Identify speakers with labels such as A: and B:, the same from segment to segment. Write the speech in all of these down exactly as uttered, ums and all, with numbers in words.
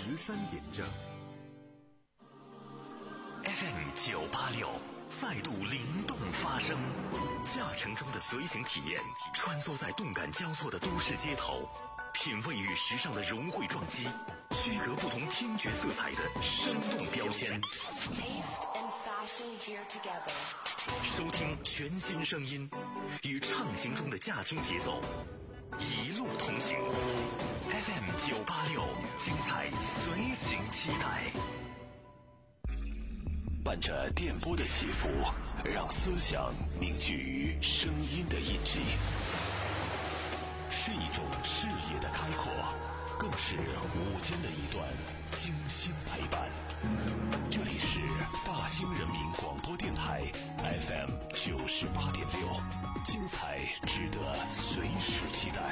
A: 十三点正。
B: F M 九八六再度灵动发声，驾乘中的随行体验，穿梭在动感交错的都市街头，品味与时尚的融汇撞击，区隔不同听觉色彩的生动标签。收听全新声音，与畅行中的驾听节奏，一路同行。F M 九八六，精彩随行期待。伴着电波的起伏，让思想凝聚于声音的印记，是一种视野的开阔，更是午间的一段精心陪伴。这里是大兴人民广播电台 F M 九十八点六，精彩值得随时期待。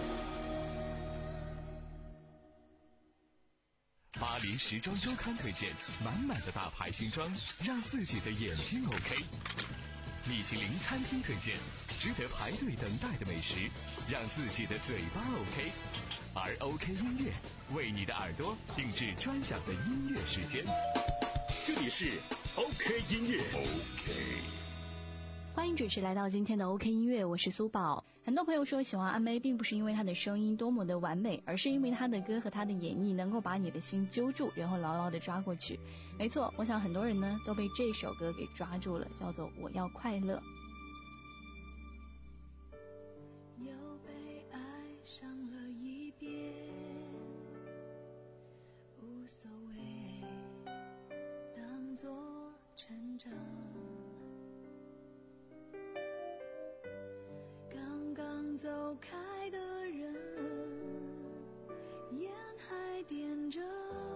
C: 巴黎时装周刊推荐满满的大牌新装，让自己的眼睛 OK。米其林餐厅推荐值得排队等待的美食，让自己的嘴巴 OK。而 OK 音乐为你的耳朵定制专享的音乐时间。这里是 OK 音乐 OK。
D: 欢迎准时来到今天的 OK 音乐，我是苏宝。很多朋友说喜欢阿妹并不是因为她的声音多么的完美，而是因为她的歌和她的演绎能够把你的心揪住，然后牢牢的抓过去。没错，我想很多人呢都被这首歌给抓住了，叫做我要快乐。
E: 又被爱上了一遍，无所谓，当作成长。刚走开的人，烟还点着，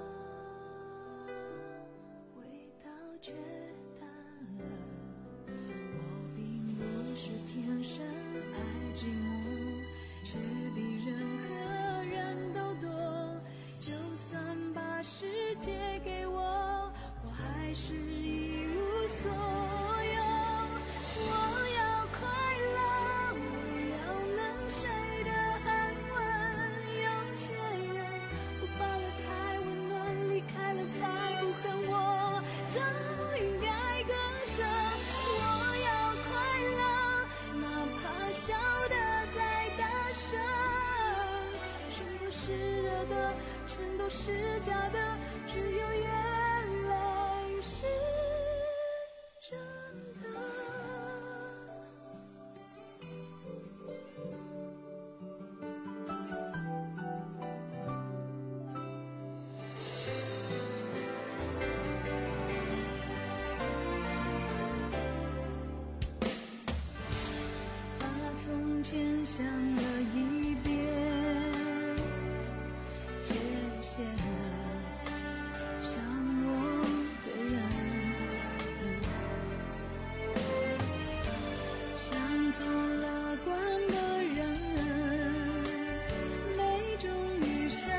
E: 味道却淡了。我并不是天生爱寂寞，却比任何人都多。就算把世界给我，我还是一无所有。我要快乐，开了才不恨我，早应该割舍。我要快乐，哪怕笑得再大声，全都是热的，全都是假的，只有眼泪是真的。从前想了一遍，谢谢了伤我的人，想做乐观的人，每种雨声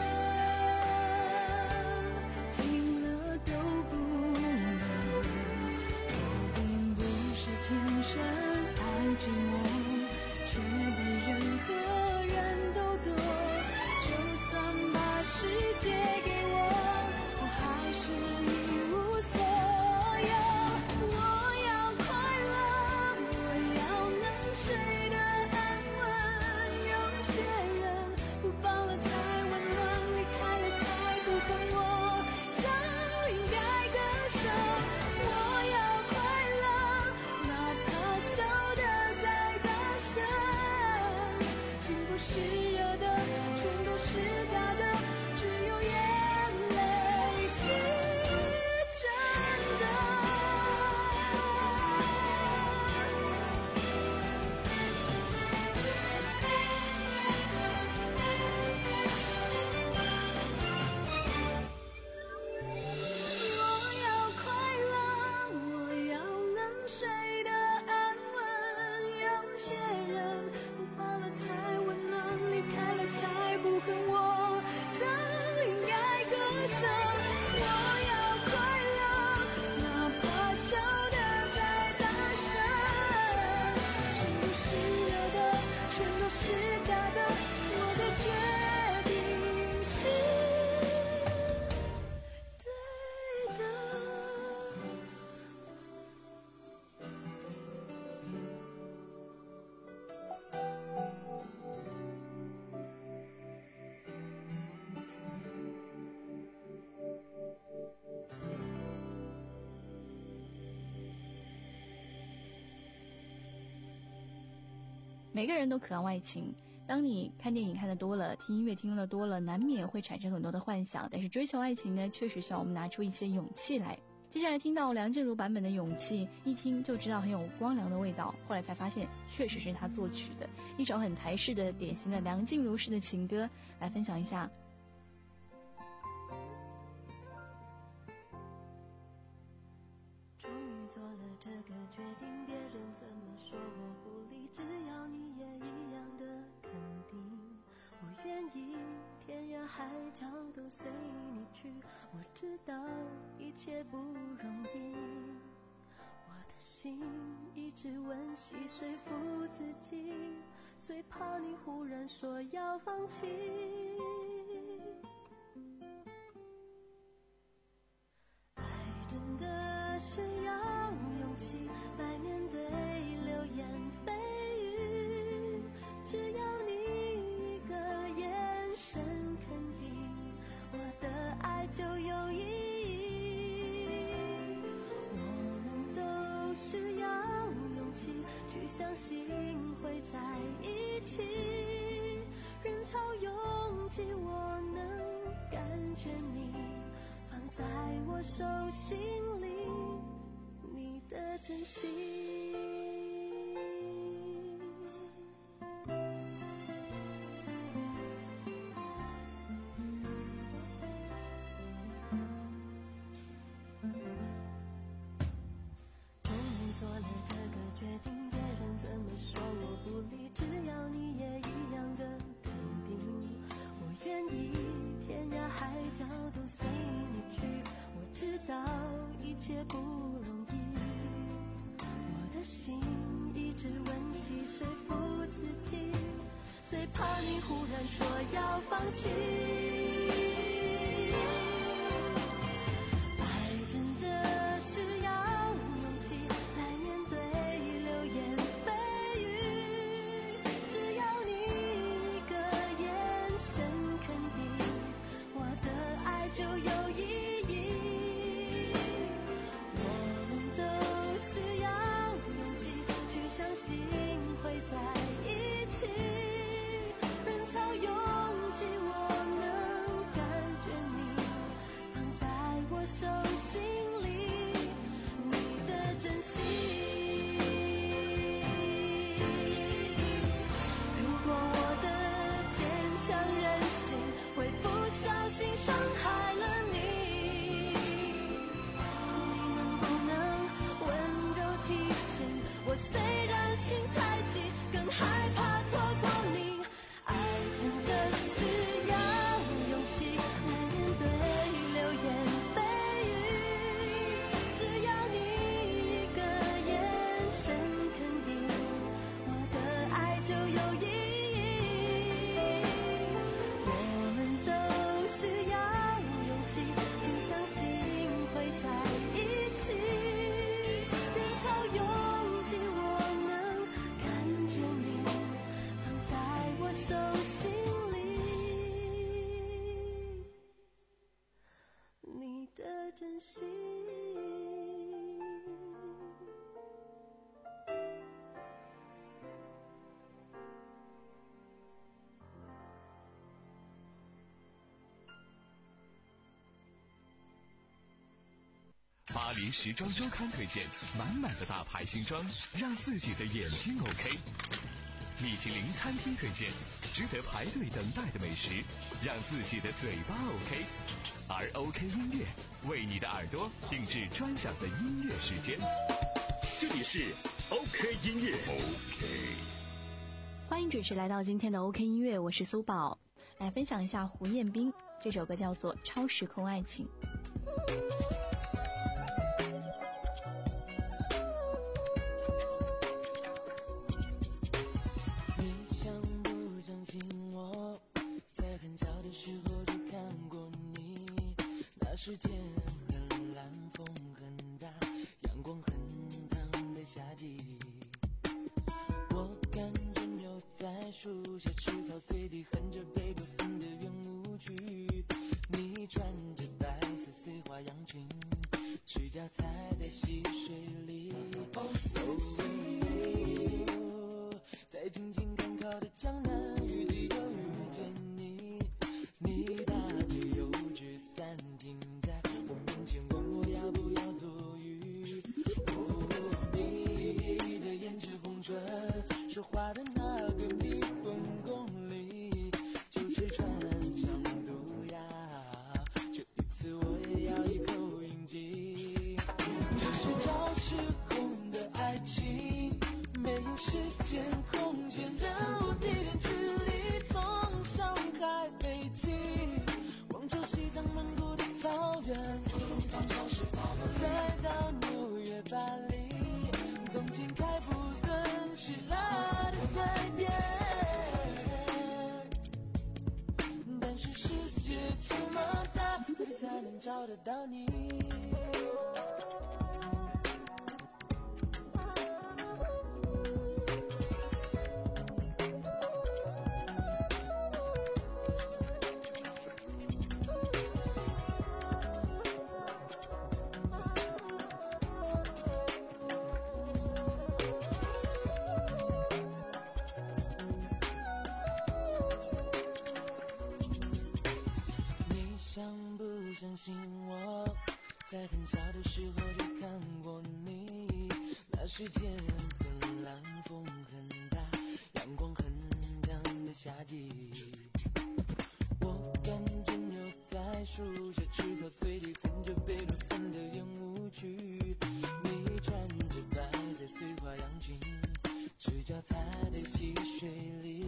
E: 听了都不能。我并不是天生爱寂寞，却比任何人都多。就算把世界给我，我还是一无所有。我要快乐，我要能睡得安稳。有些人不抱了才温暖，离开了才不恨我，早应该割舍。我要快乐，哪怕笑得再大声，心不是热的，全都是假的，只有眼泪是真的。我要快乐，我要能睡得安稳。有些人不抱了才温暖，离开了才不恨我，早应该割舍。我要快乐，哪怕笑得再大声，心不是热的，全都是假的，我的决定是
D: 每个人都渴望爱情，当你看电影看得多了，听音乐听得多了，难免会产生很多的幻想，但是追求爱情呢，确实需要我们拿出一些勇气来。接下来听到梁静茹版本的勇气，一听就知道很有光良的味道，后来才发现确实是他作曲的一首很台式的典型的梁静茹式的情歌，来分享一下。
E: 终于做了这个决定，别人怎么说我不理，只要你也一样的肯定，我愿意天涯海角都随你去，我知道一切不容易，我的心一直温习说服自己，最怕你忽然说要放弃，爱真的需要勇气来面对流言蜚语，只要你一个眼神肯定，我的爱就有意义。我们都需要勇气去相信会在一起，人潮拥挤我能感觉你放在我手心里，你的真心。终于做了这个决定，别人怎么说我不理，只要你也一样的肯定，我愿意天涯海角都随你去，我知道一切不容易，我的心一直温习说服自己，最怕你忽然说要放弃，爱真的需要勇气来面对流言蜚语，只要你一个眼神肯定，我的爱就有意义。我们都需要勇气去相信会在一起，人潮拥挤我能感觉你放在我手心里，你的真心。如果我的坚强任性会不小心伤害了你，你能不能温柔提醒我，虽然心太急，更害怕错过你。爱真的需要勇气来面对流言蜚语，只要你一个眼神肯定，我的爱就有意义。我们都需要勇气去相信会在一起，人潮拥挤我能感觉你放在我手心里，你的真心。
C: 巴黎时装周刊推荐满满的大牌新装，让自己的眼睛 OK。米其林餐厅推荐值得排队等待的美食，让自己的嘴巴 OK。而 OK 音乐为你的耳朵定制专享的音乐时间。这里是 OK 音乐 OK。
D: 欢迎准时来到今天的 OK 音乐，我是苏宝，来分享一下胡彦斌这首歌叫做《超时空爱情》。
A: 你相不相信我，在很小的时候就看过你，那是天很蓝，风很大，阳光很烫的夏季，我看着牛在树下吃草，嘴里哼着贝多芬的圆舞曲，你穿着白色碎花洋裙，赤脚踩在溪水里，哦，so sweet，在静静时间空间人物地点距离，从上海北京广州西藏蒙古的草原，再到纽约巴黎东京开普敦希腊的海边，但是世界这么大，哪里才能找得到你？相信我，在很小的时候就看过你，那是天很蓝，风很大，阳光很亮的夏季。我感觉牛在树下吃草，嘴里哼着贝多芬的圆舞曲，你穿着白色碎花洋裙，赤脚踩在溪水里。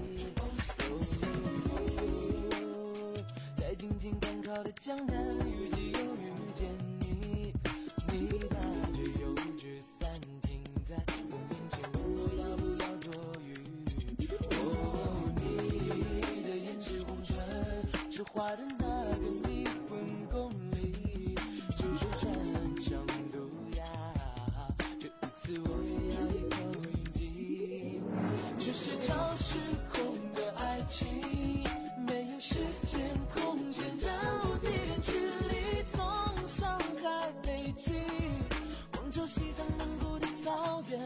A: 在静静赶考的江南，遇见又遇见你，你拿着油纸伞停在我面前，问我要不要躲雨。哦，你的眼是红唇，是画的那个迷魂宫里，就说穿肠毒呀，这一次我也要一口云集。这是超时空的爱情，没有时间空间人物地点距离，从上海北京广州西藏蒙古的草原，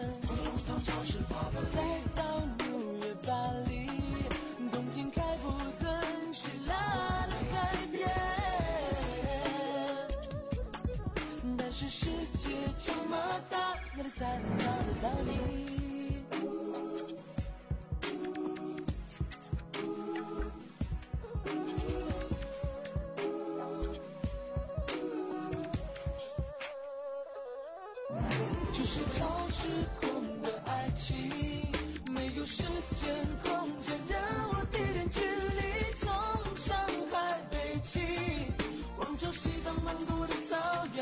A: 再到纽约巴黎东京开普敦希腊的海边，但是世界这么大，哪里才能找得到你？就是超时空的爱情，没有时间空间人物地点距离，从上海北京广州西藏蒙古的草原，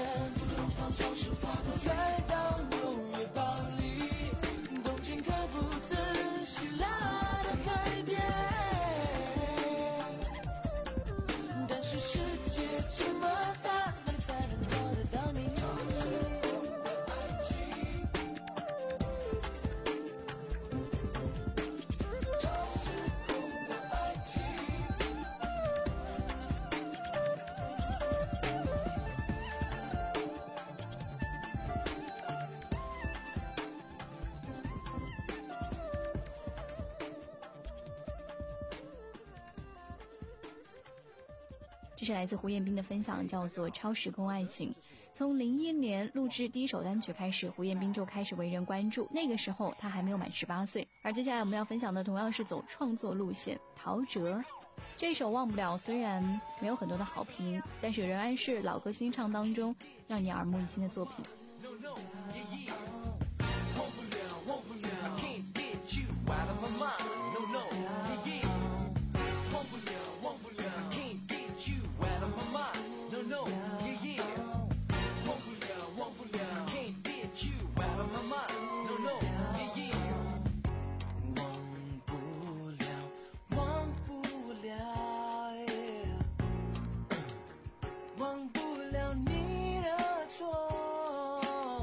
A: 再到纽约巴黎东京开普敦希腊的海边，但是世界这么大，哪里才能找得到你？
D: 这是来自胡彦斌的分享，叫做《超时空爱情》。从零一年录制第一首单曲开始，胡彦斌就开始为人关注。那个时候他还没有满十八岁。而接下来我们要分享的同样是走创作路线，陶喆这首《忘不了》虽然没有很多的好评，但是仍然是老歌新唱当中让你耳目一新的作品。
A: 忘不了你的错，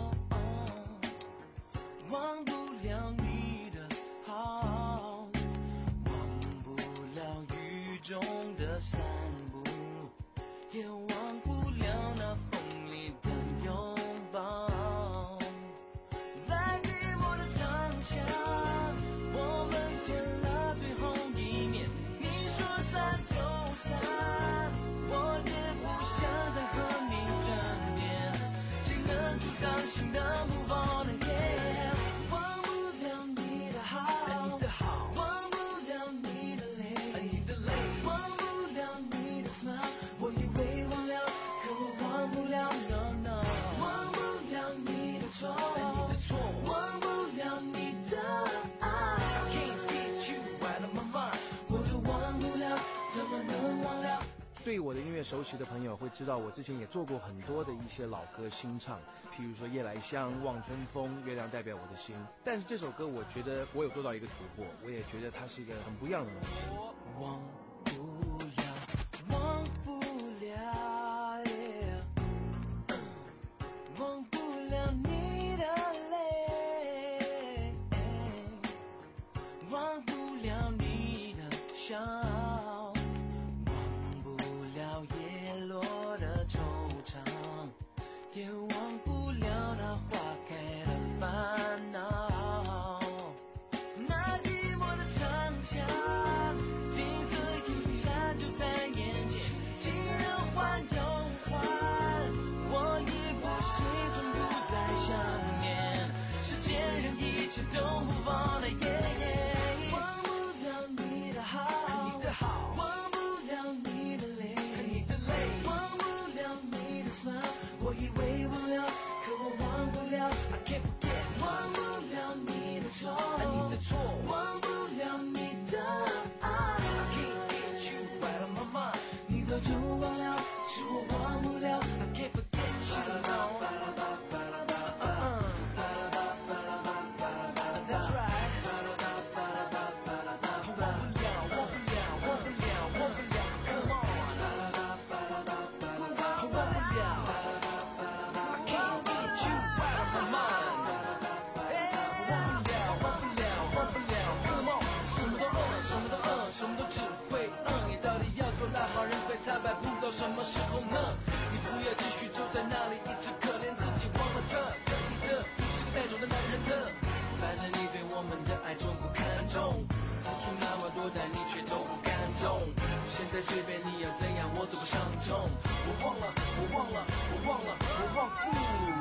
A: 忘不了你的好，忘不了雨中的散步，也忘不了那风里的拥抱。在寂寞的长巷，我们见了最后一面，你说散就散，我也不想再和你争辩，谁能阻挡心的 move on again？ 忘不了你的好，你的好，忘不了你的泪，你的泪，忘不了你的 smile， 我以为忘了
F: 熟悉的朋友会知道，我之前也做过很多的一些老歌新唱，譬如说《夜来香》《望春风》《月亮代表我的心》。但是这首歌，我觉得我有做到一个突破，我也觉得它是一个很不一样的东西。
A: 忘不了，忘不了， yeah 忘不了你的泪，忘不了你的笑，忘不了叶落的惆怅，也忘不了那花开的烦恼。那寂寞的长巷，景色依然就在眼前，既然换又换，我已不心存不再想念，时间让一切都不忘了，耶耶。忘不了你的好，你的好，忘不了你的泪，你的泪，忘不了你的 smile， 我以为忘了，可我忘不了 I can't forget， 忘不了你的错，你的错，忘不了你的爱 I can't get you right on my mind， 你早就忘了，是我忘不了 I can't forget you That's right， 忘不了，忘不了，忘不了，忘不了 Come on， 忘不了 I can't get you right on my mind， 忘不了，忘不了，忘不了 Come on， 什么都饿，什么都饿，什么都只会饿，你到底要做烂好人被惨败不到什么时候呢？你不要继续坐在那里一直可怜自己，忘了这可以的，你是个带走的男人的，反正你对我们的爱从不看重，付出那么多但你却都不感动，现在随便你要怎样我都不伤痛，我忘了，我忘了，我忘了，我忘不了。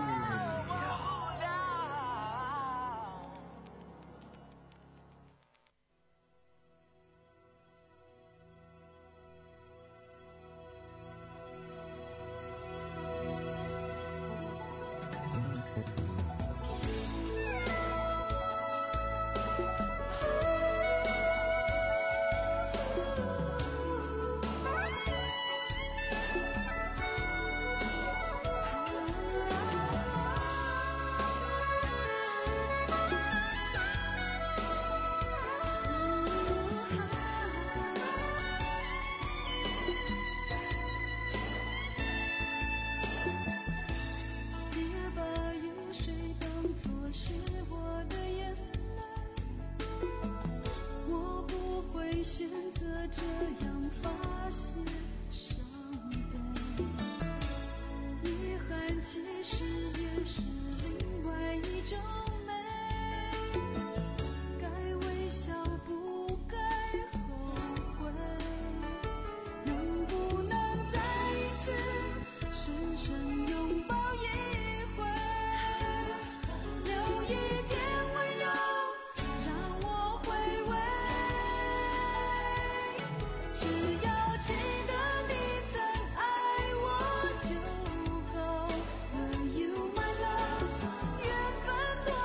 E: 缘分多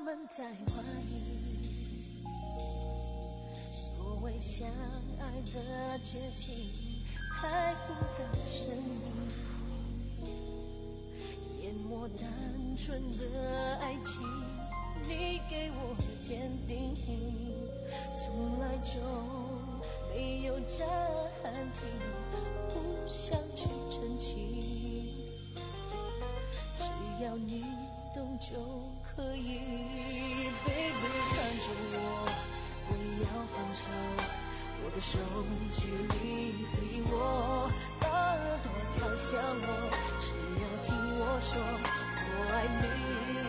E: 们在怀疑，所谓相爱的决心，太复杂的声音，淹没单纯的爱情。你给我的坚定，从来就没有暂停，不想去澄清，只要你懂就可以。Baby 看着我，不要放手，我的手距离陪我，把耳朵靠向我，只要听我说我爱你。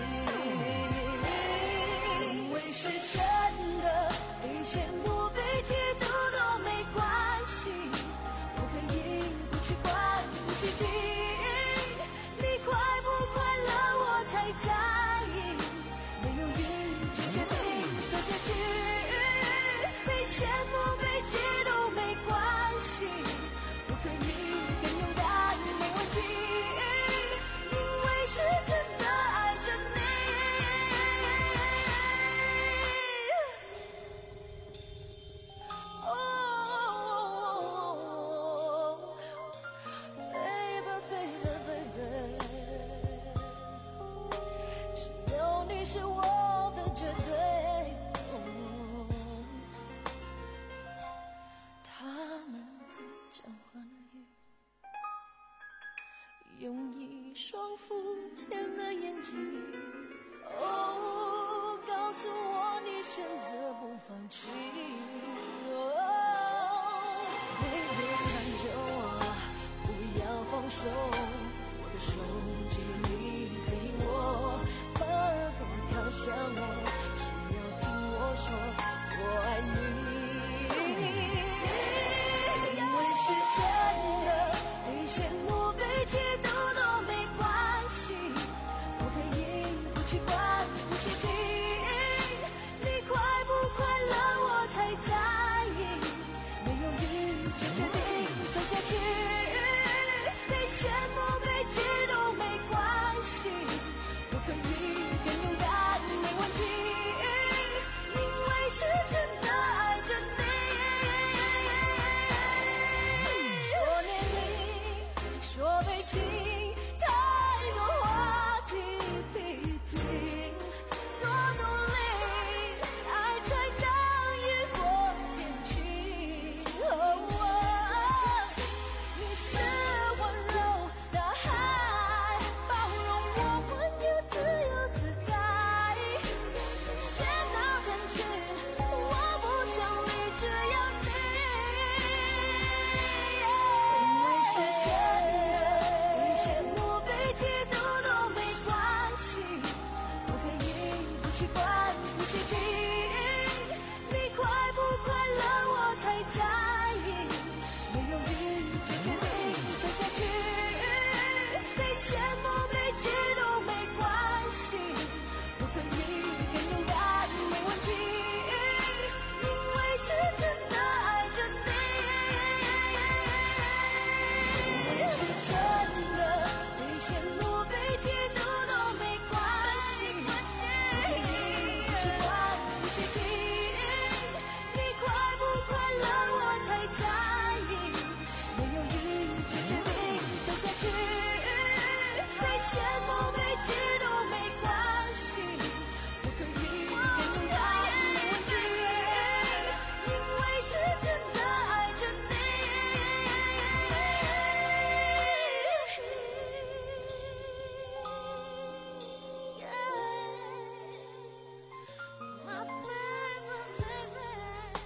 E: 因为是真的，被羡慕被嫉妒都没关系，我可以不去管不去听，你快不快乐我才在意，没有语就决定走下去，被羡慕被嫉妒没关系，我可以更勇敢没问题，因为是真的爱着你。是我的绝对，他们在讲话语，用一双肤浅的眼睛，哦，告诉我你选择不放弃。哦，Baby 看着我，不要放手，我的手机里陪我。把耳朵靠向我，只要听我说我爱你。因为是真的，被羡慕被嫉妒都没关系，我可以不去管不去听，你快不快乐我才在意，没有语就决定走下去，被羡慕被嫉妒没关系，我可以更勇敢没问题，因为是真的爱着你。说年龄，说悲情，太多话题批评，多努力，爱才刚雨过天晴。哦哦，你是温柔的海，包容我环游自由自在，先到人群，我不想离，只要你。因为是真的，被羡慕被嫉妒都没关系，我可以不去管不去听，你快不快乐我才在意，没有语就决定走下去，被羡慕被嫉妒没关系，我可以更勇敢没问题，因为是真的爱着你。因为是真的，被羡慕被嫉妒都没关系，我可以不去管不去听，你快不快乐我才在意，没有语就决定走下去，被羡慕被嫉妒没关系，我可以更勇敢没问题，因为是真的爱着你。My baby, baby.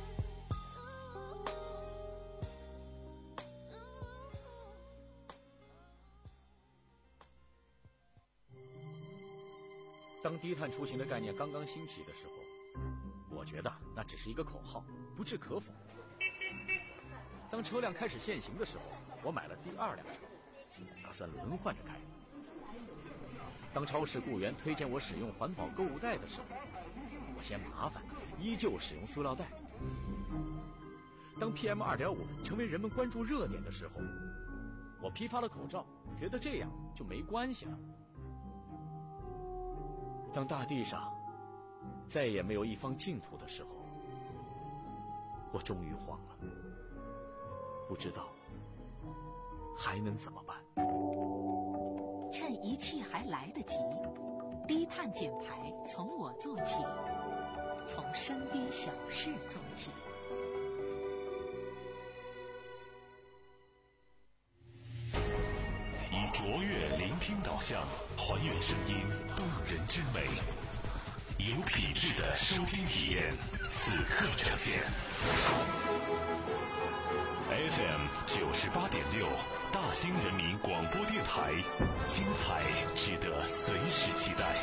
G: 当低碳出行的概念刚刚兴起的时候，我觉得那只是一个口号，不置可否。当车辆开始限行的时候，我买了第二辆车，打算轮换着开。当超市雇员推荐我使用环保购物袋的时候，我嫌麻烦，依旧使用塑料袋。当 P M 二点五 成为人们关注热点的时候，我批发了口罩，觉得这样就没关系了。当大地上再也没有一方净土的时候，我终于慌了，不知道还能怎么办。
H: 趁一切还来得及，低碳减排从我做起，从身边小事做起。
B: 以卓越聆听导向，还原声音动人之美，有品质的收听体验，此刻呈现。F M 九十八点六，大兴人民广播电台，精彩值得随时期待。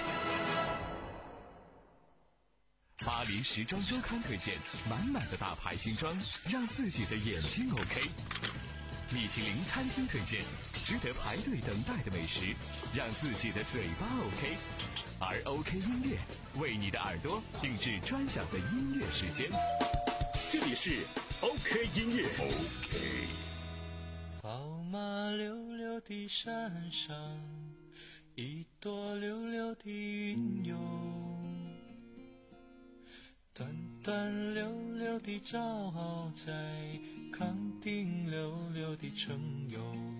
C: 巴黎时装周刊推荐满满的大牌新装，让自己的眼睛 OK。米其林餐厅推荐值得排队等待的美食，让自己的嘴巴 OK。而 OK 音乐为你的耳朵定制专享的音乐时间。这里是 OK 音乐。
B: OK。
A: 跑马溜溜的山上，一朵溜溜的云哟，短短溜溜的照在康定溜溜的城哟，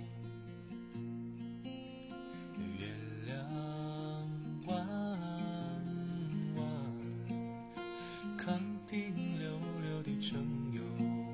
A: 月亮弯弯，康定溜溜的城哟，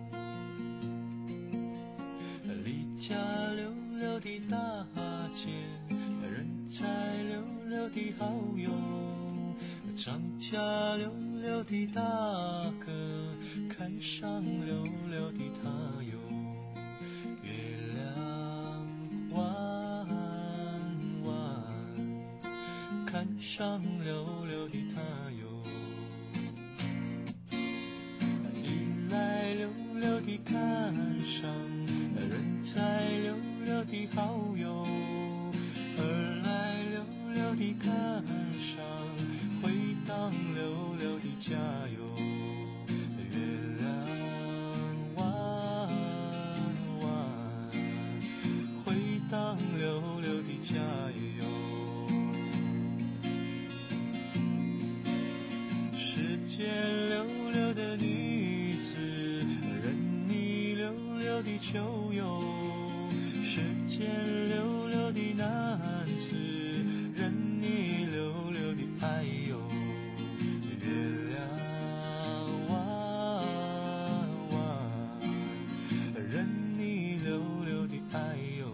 A: 离家溜溜的大姐，人才溜溜的好友，张家溜溜的大哥，看上溜溜的他哟，月亮弯弯，看上溜溜的他哟，一来溜溜的看上人才溜溜的好友，二来溜溜的看上回荡溜溜的家哟，月亮弯弯，回荡溜溜的家哟，世间溜溜的女子，任你溜溜的秋哟，世间溜溜的男子，任你溜溜的爱哟，月亮弯弯，任你溜溜的爱哟，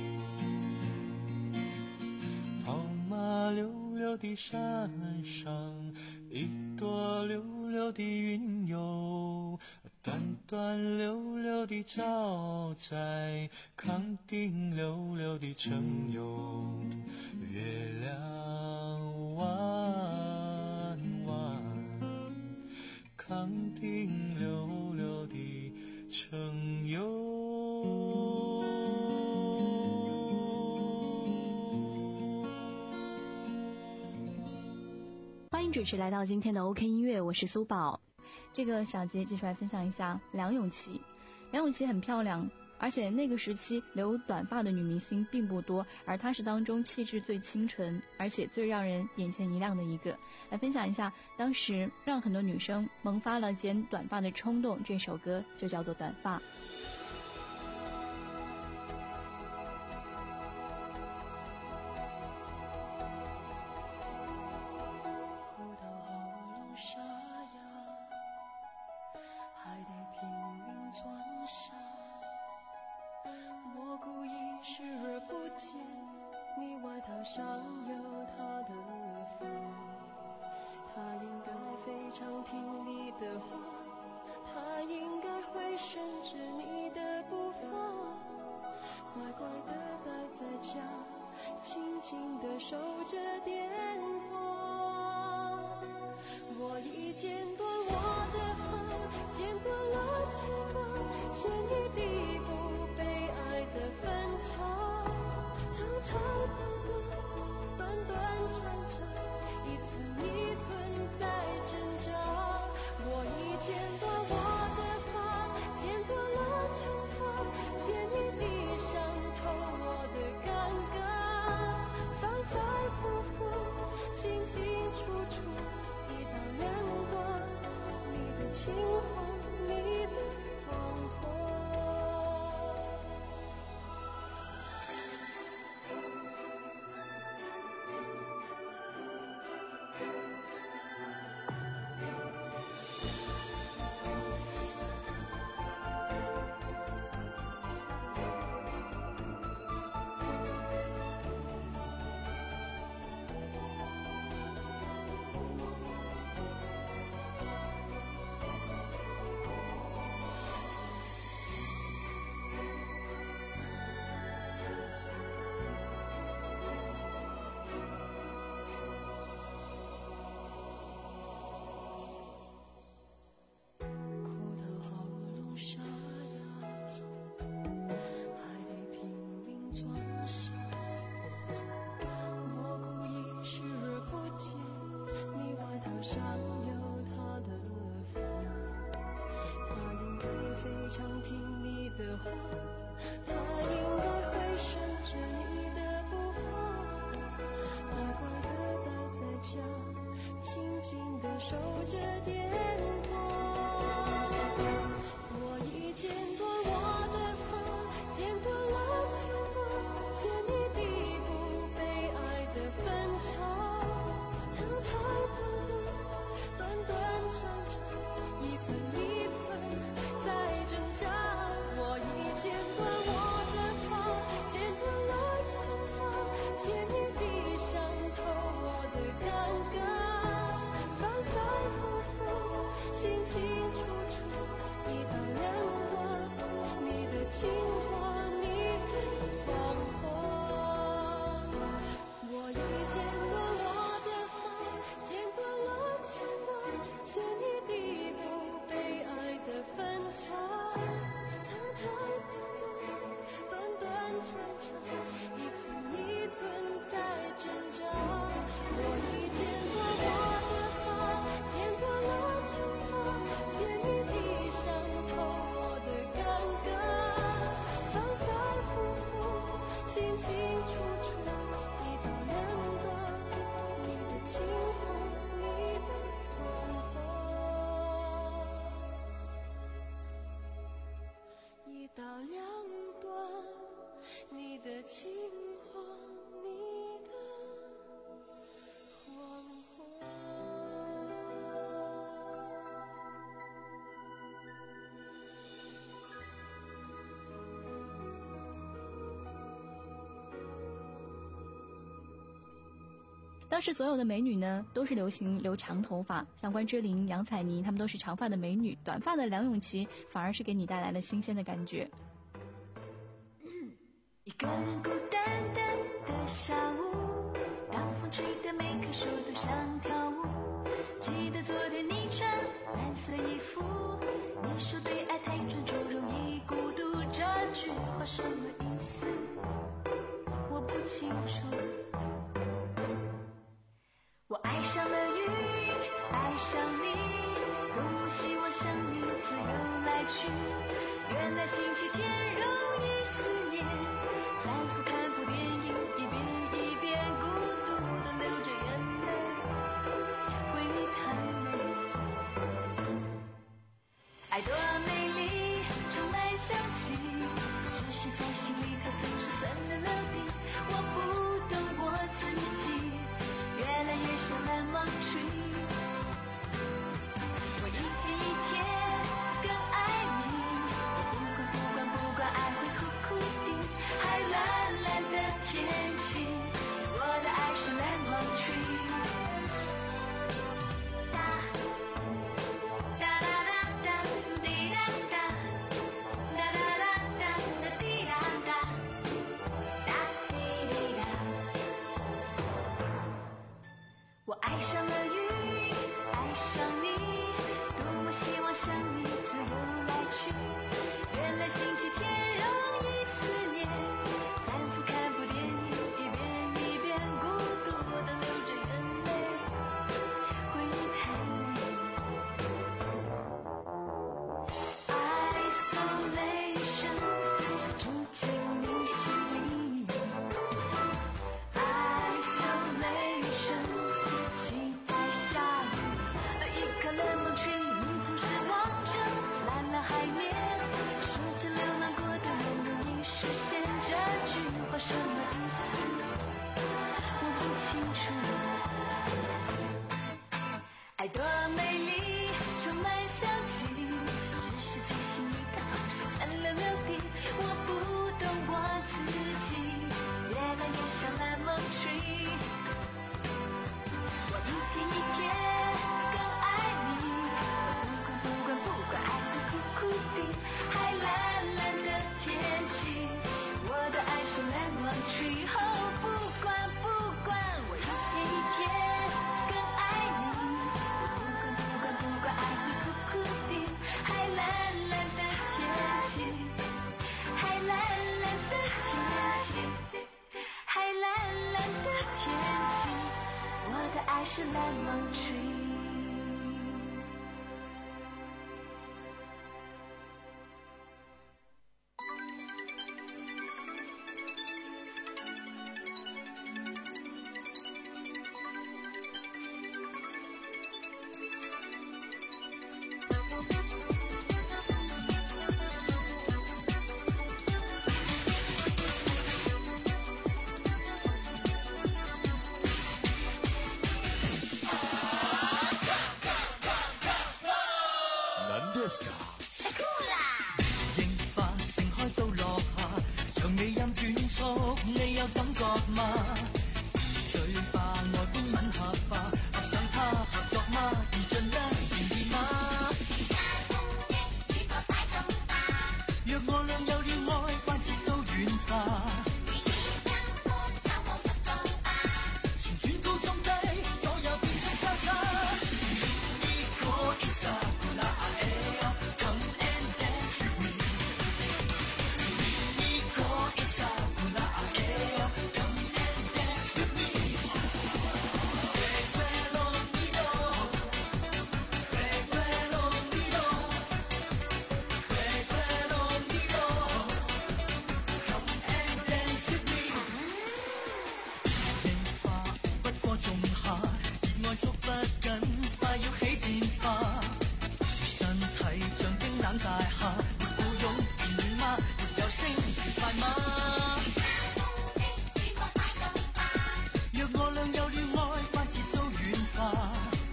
A: 跑马溜溜的山上，一朵溜溜的云哟，短短溜溜的照在康定溜溜的城哟，月亮弯弯，康定溜溜的城哟。
D: 欢迎准时来到今天的 OK 音乐，我是苏宝。这个小节继续来分享一下梁咏琪。梁咏琪很漂亮，而且那个时期留短发的女明星并不多，而她是当中气质最清纯而且最让人眼前一亮的一个。来分享一下当时让很多女生萌发了剪短发的冲动，这首歌就叫做《短发》。
E: 上有他的风，他应该非常听你的话，他应该会顺着你的步伐，乖乖地待在家，静静地守着电话。我已剪断我的发，剪断了牵挂，剪一地不被爱的分岔，长长的短短长长，一寸一寸在挣扎。我已剪断我的发，剪断了长发，剪一地伤透我的尴尬，反反复复，清清楚楚，一刀上有他的房，他应该非常听你的话，他应该会顺着你的步伐，乖乖地待在家，静静地守着电话。我已剪断我的发，剪断了牵挂，剪一地不被爱的分岔，长长短短，短短长长，一寸一寸在挣扎。我已剪断我的发，剪断了长发，剪你地上透我的尴尬，反反复复，清清楚楚，一刀两断，你的情话，你的谎话。我已剪断我的发，剪断了牵挂，剪一地不被爱的分岔，长长短短，短短长长，一寸一寸在挣扎。我已剪断我的发，剪断了长发，剪你地上透我的尴尬，反反复复，清清楚楚，一刀两断，你的情话，你的谎话，一刀两断，你的情话，你的谎话。
D: 当时所有的美女呢，都是流行留长头发，像关之琳、杨采妮，她们都是长发的美女，短发的梁咏琪反而是给你带来了新鲜的感觉。
E: 一个人孤单单的下午，当风吹得每棵树都想跳舞。记得昨天你穿蓝色衣服，你说对爱太专注容易孤独，这句话什么意思？我不清楚。我爱上了雨，爱上你，多么希望像你自由来去。原来星期天容易思念，反复看部电影，一遍一遍孤独地流着眼泪，回忆太美。爱多美丽，充满香气，只是在心里它总是酸溜溜的。我不懂我自己，越来越像蓝芒tree。我一天一天更爱你，不管不管不管，爱会哭哭的。还蓝蓝的天气，我的爱是蓝芒tree。哒哒哒哒哒滴哒哒，哒哒哒哒滴哒哒，哒滴滴哒。我爱上了雨，爱上你，多么希望像你自由来去。原来星期天容易思念，反复看部电影，一遍一遍孤独地流着眼泪，回忆太美。Isolation 像住进你心里。Isolation 期待下雨，一颗 lemon tree， 你总是望着蓝蓝海面，说着流浪过的梦容易实现，这句话什么意思？我不清楚。爱多美丽，充满香气，只是在心里它总是酸溜溜的。我不懂我自己，越来越像蓝芒tree。我一天一天更爱你，不管不管不管，爱会哭哭的。还蓝蓝的天气，我的爱是蓝芒tree。哦，不管不管，我一天一天更爱你，不管不管不管，爱会哭哭的。还蓝蓝的天气，还蓝蓝的天气，还蓝蓝的天气，我的爱是蓝芒tree。
A: 櫻花盛開到落下，長尾任短促，你有感覺嗎？最怕外觀吻合吧，合上它合作嗎？而盡一言意嗎？若我倆有了愛，關節都軟化。旋轉高中低，左右變速交叉。Nico Isabella Come and dance with me. Nico Isabella Come and dance with me. Recuerdo nido, recuerdo nido, recuerdo nido. Come and dance with me. 櫻花不過仲夏，熱愛捉不緊，快要起變化。身體像冰冷大廈，沒抱擁變暖嗎？沒有星愉快嗎？若我倆有了愛，關節都軟化。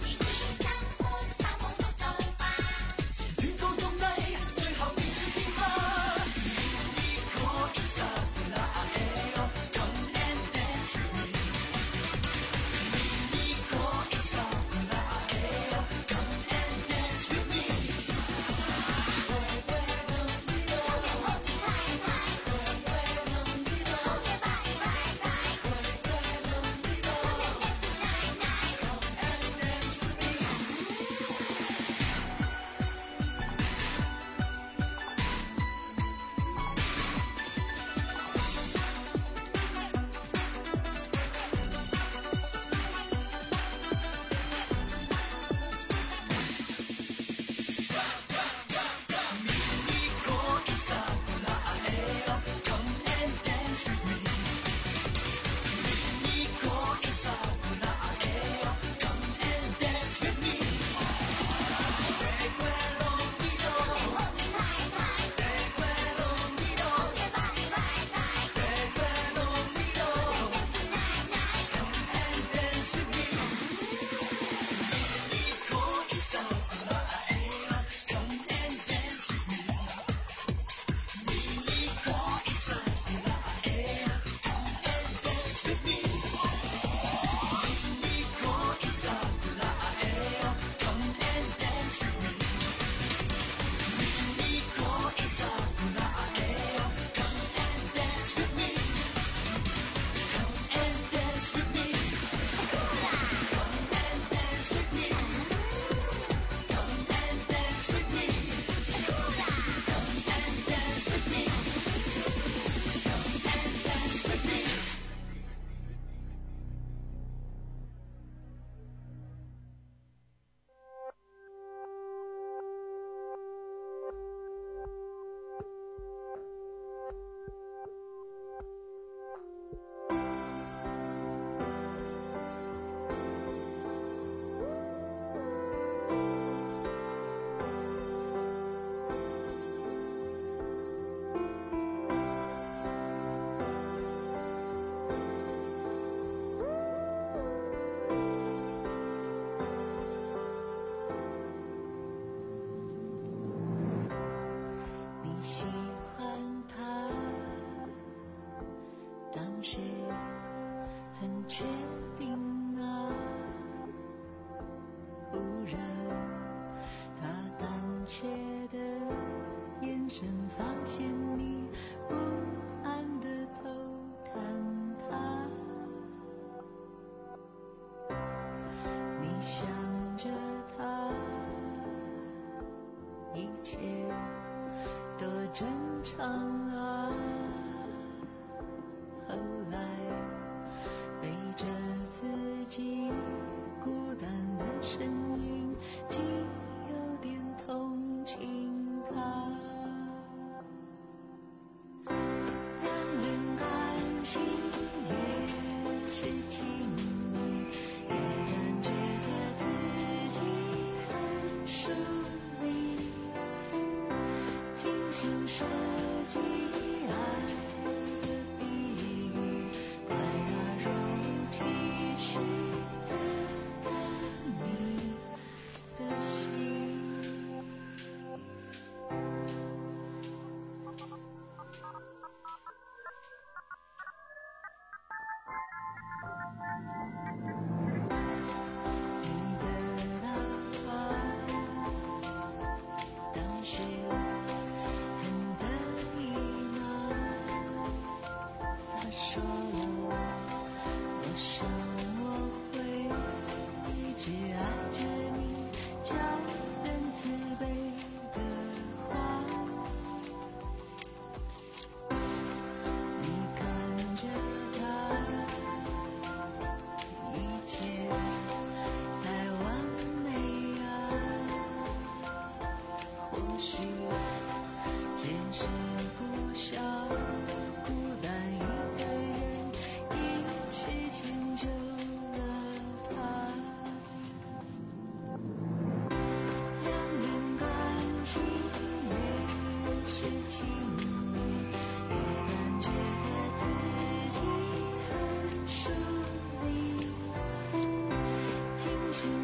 A: 旋轉高中低，最後變轉變化。Nico Isabella Come and dance with me. Nico Isabella Come and dance with me.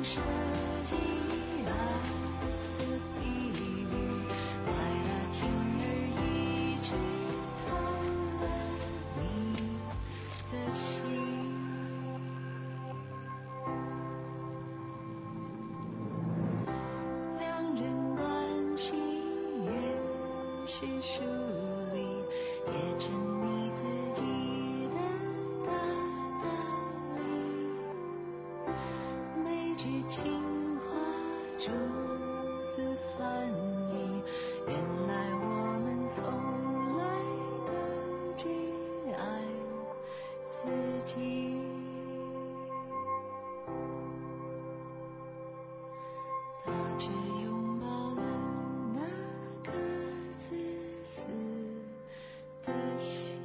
E: 设计爱的比喻，快乐轻而易举，贪了你的心。两人关系越是疏离，越沉溺自己的大道理。每句情话逐字翻译，原来我们从来都只爱自己。他却拥抱了那颗自私的心。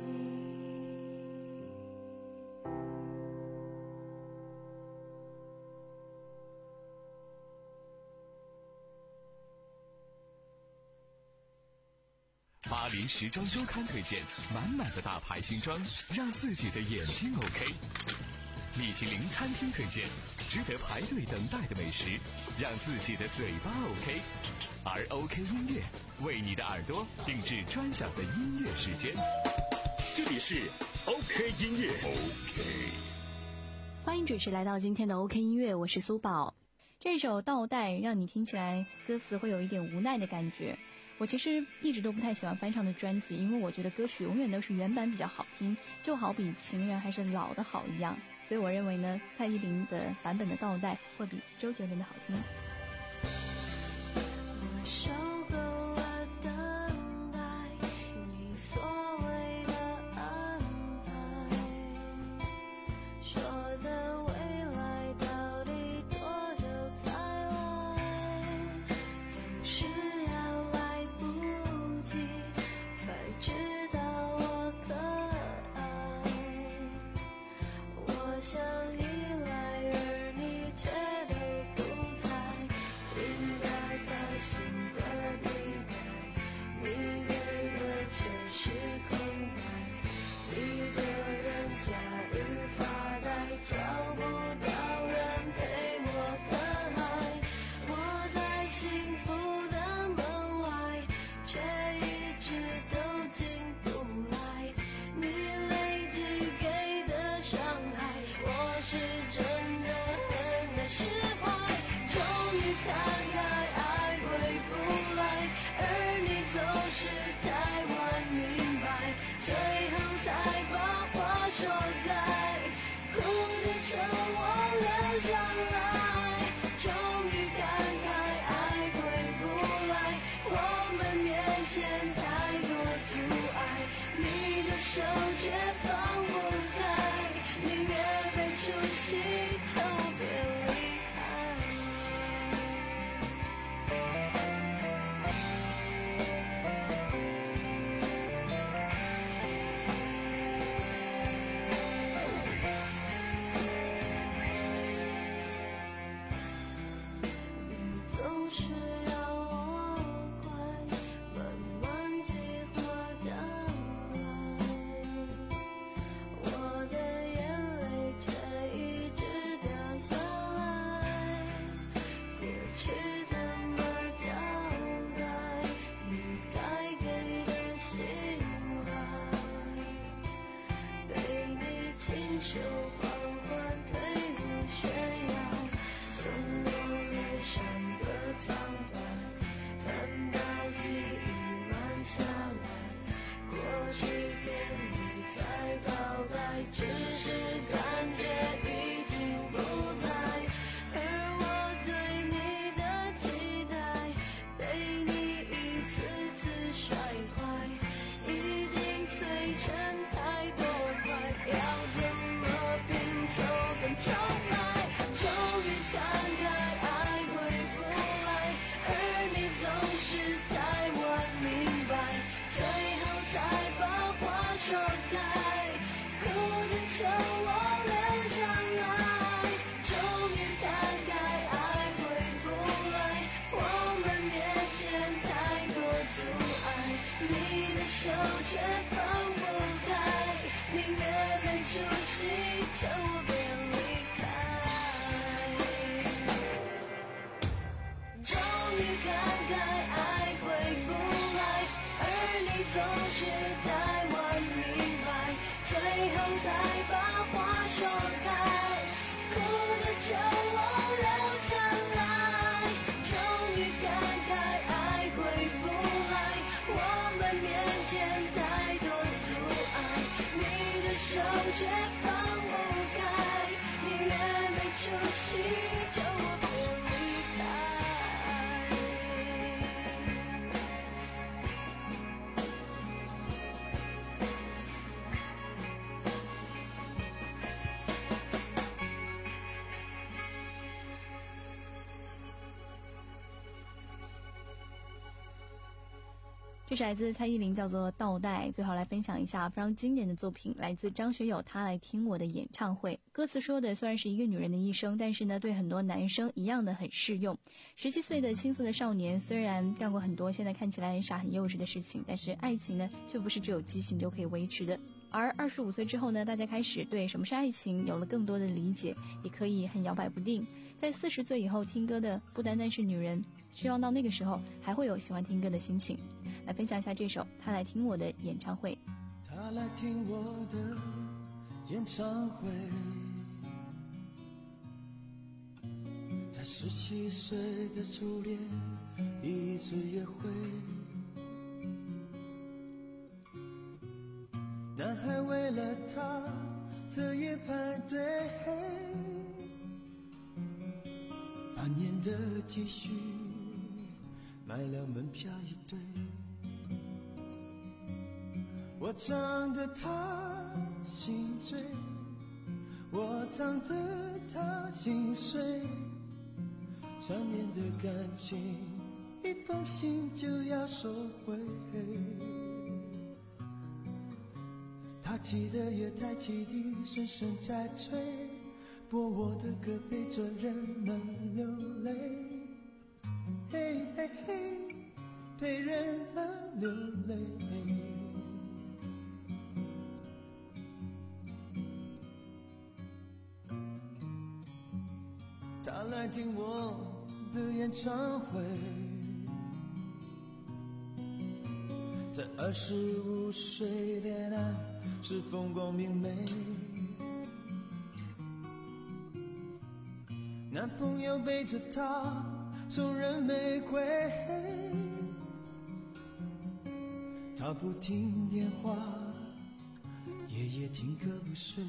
C: 巴黎时装周刊推荐满满的大牌新装，让自己的眼睛 OK。米其林餐厅推荐值得排队等待的美食，让自己的嘴巴 OK。而 OK 音乐为你的耳朵定制专享的音乐时间。这里是 OK 音乐 OK。
D: 欢迎准时来到今天的 OK 音乐，我是苏宝。这首倒带让你听起来歌词会有一点无奈的感觉。我其实一直都不太喜欢翻唱的专辑，因为我觉得歌曲永远都是原版比较好听，就好比情人还是老的好一样。所以我认为呢，蔡依林的版本的倒带会比周杰伦的好听。
E: 我受够了等待，你所谓的安排，说的未来到底多久才来，总是要来不及才知道我可爱。我想依赖，而你却都不在，应该开心的对待，你给的却是空白。一个人假日发呆，找不到人陪我看海。我在幸福的门外，却一直都进不来。你累积给的伤害，我是真的很难释怀。终于看开，爱回不来，而你总是太晚明白，最后才把话说开，哭着趁我留下来。终于看开，爱回不来，我们面前太多阻碍，你的手却放不开，宁愿被出息都别离开。你总是要我快，慢慢计划将来，我的眼泪却一直掉下来。过去怎么交代？你该给的心怀，对你亲手缓缓推入悬崖，从我脸上的苍白，看到记忆慢下来。过去甜蜜在倒带，只是感觉已经不在，而我对你的期待，被你一次次摔坏，已经碎成太多块，要怎么拼凑跟重来？终于看开，爱回不来，而
D: 这是来自蔡依林，叫做《倒带》。最后来分享一下非常经典的作品，来自张学友，他来听我的演唱会。歌词说的虽然是一个女人的一生，但是呢，对很多男生一样的很适用。十七岁的青涩的少年，虽然干过很多现在看起来很傻很幼稚的事情，但是爱情呢，却不是只有激情就可以维持的。而二十五岁之后呢，大家开始对什么是爱情有了更多的理解，也可以很摇摆不定。在四十岁以后听歌的不单单是女人，希望到那个时候还会有喜欢听歌的心情。来分享一下这首《他来听我的演唱会》。
A: 他来听我的演唱会，在十七岁的初恋第一次约会，男孩为了他彻夜排队，半年的积蓄买了门票一对，我唱得他心醉，我唱得他心碎，三年的感情一封信就要收回，他记得月台汽笛声声在催，播我的歌陪着人们流泪，嘿嘿嘿，陪人们流泪。他来听我的演唱会，在二十五岁恋爱是风光明媚，男朋友背着她送人玫瑰，她不听电话，夜夜听歌不睡，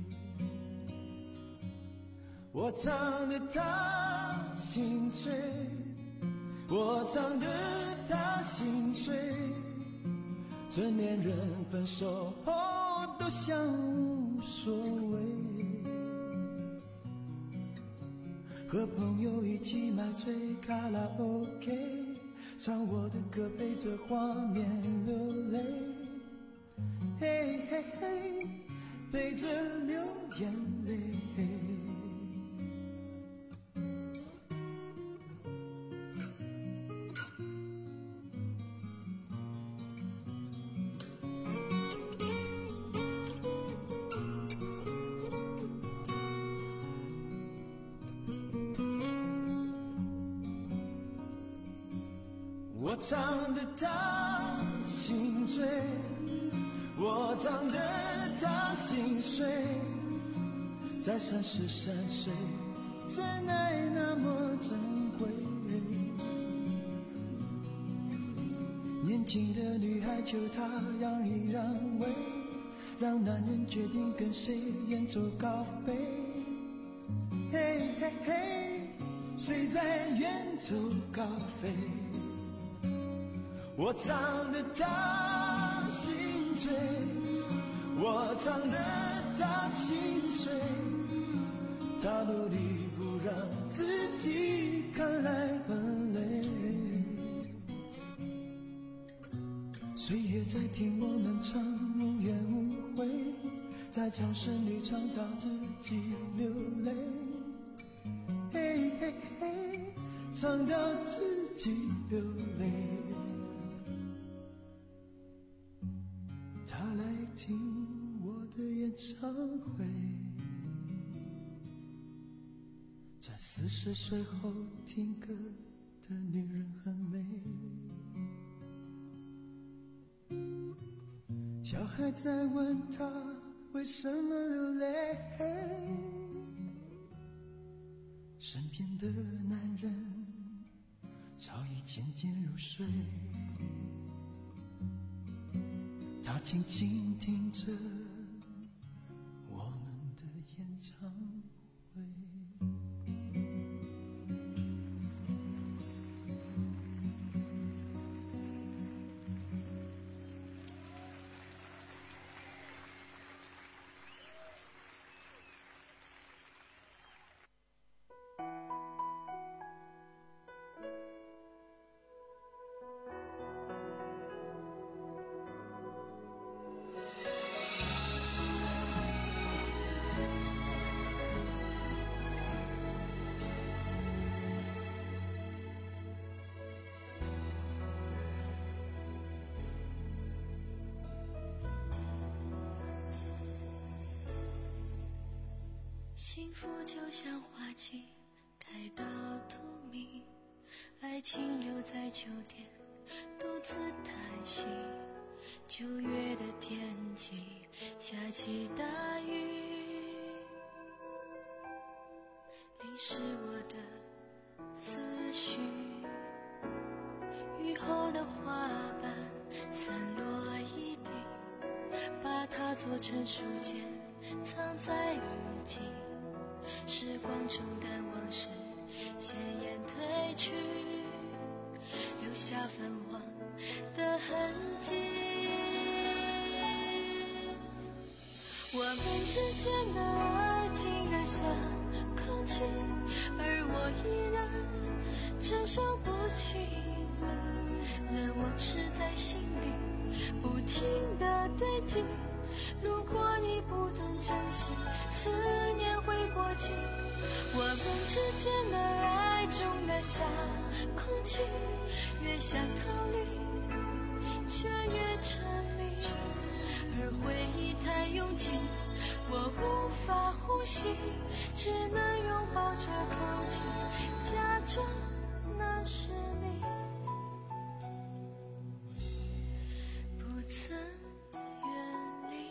A: 我唱得她心醉，我唱得她心碎，成年人分手后都像无所谓，和朋友一起买醉卡拉 OK， 唱我的歌陪着画面流泪，嘿嘿嘿，陪着流眼泪。我唱得她心醉，我唱得她心碎，在三十三岁，真爱那么珍贵，年轻的女孩求她让一让位，让男人决定跟谁远走高飞，嘿嘿嘿，谁在远走高飞，我唱得她心醉，我唱得她心碎，她努力不让自己看来很累，岁月在听我们唱无怨无悔，在掌声里唱到自己流泪，嘿嘿嘿，唱到自己流泪。他来听我的演唱会，在四十岁后听歌的女人很美，小孩在问他为什么流泪，身边的男人早已渐渐入睡，他静静听着我们的演唱会。
E: 幸福就像花季开到荼蘼，爱情留在秋天独自叹息。九月的天气下起大雨，淋湿我的思绪。雨后的花瓣散落一地，把它做成书签藏在日记。时光冲淡往事，鲜艳褪去，留下泛黄的痕迹。我们之间的爱情的像空气，而我依然承受不起。任往事在心里不停地堆积，如果你不懂珍惜，思念会过期。我们之间的爱重得像空气，越想逃离却越沉迷，而回忆太拥挤，我无法呼吸，只能拥抱着空气，假装那是你，不曾远离。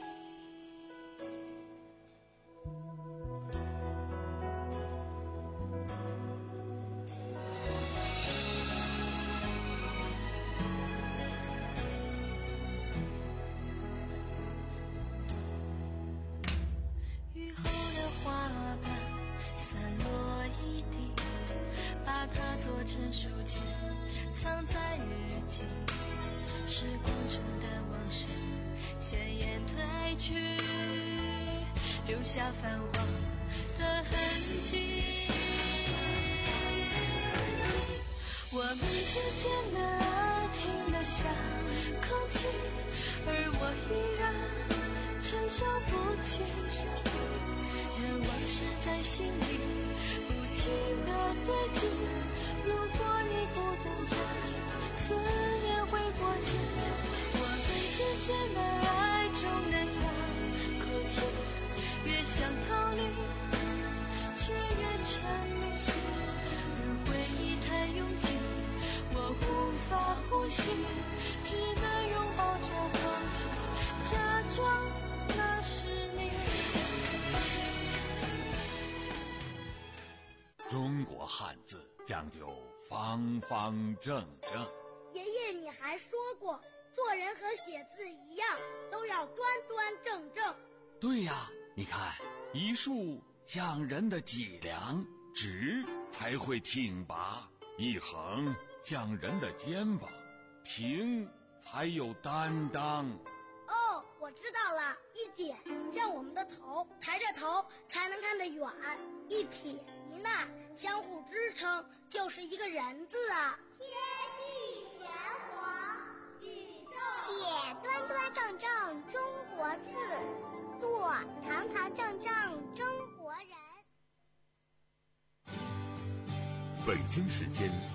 E: 雨后的花瓣散落一地，把它做成书签藏在日记。时光冲淡往事，鲜艳褪去，留下泛黄的痕迹。我们之间的爱情的像空气，而我依然承受不起。任往事在心里不停地堆积，如果你不懂珍惜，思念会过期。我们之间的爱重得像空气，越想逃离却越沉迷，而回忆太拥挤，我无法呼吸，只能拥抱着空气，假装那是你。
I: 中国汉字讲究方方正正。
J: 爷爷，你还说过，做人和写字一样，都要端端正正。
I: 对呀，你看，一竖讲人的脊梁，直才会挺拔；一横讲人的肩膀，平才有担当。
J: 哦，我知道了，一点像我们的头，抬着头才能看得远；一撇一捺相互支撑，就是一个人字啊。
K: 天地玄黄，宇宙写端端正正中国字，做堂堂正正中国人。
C: 北京时间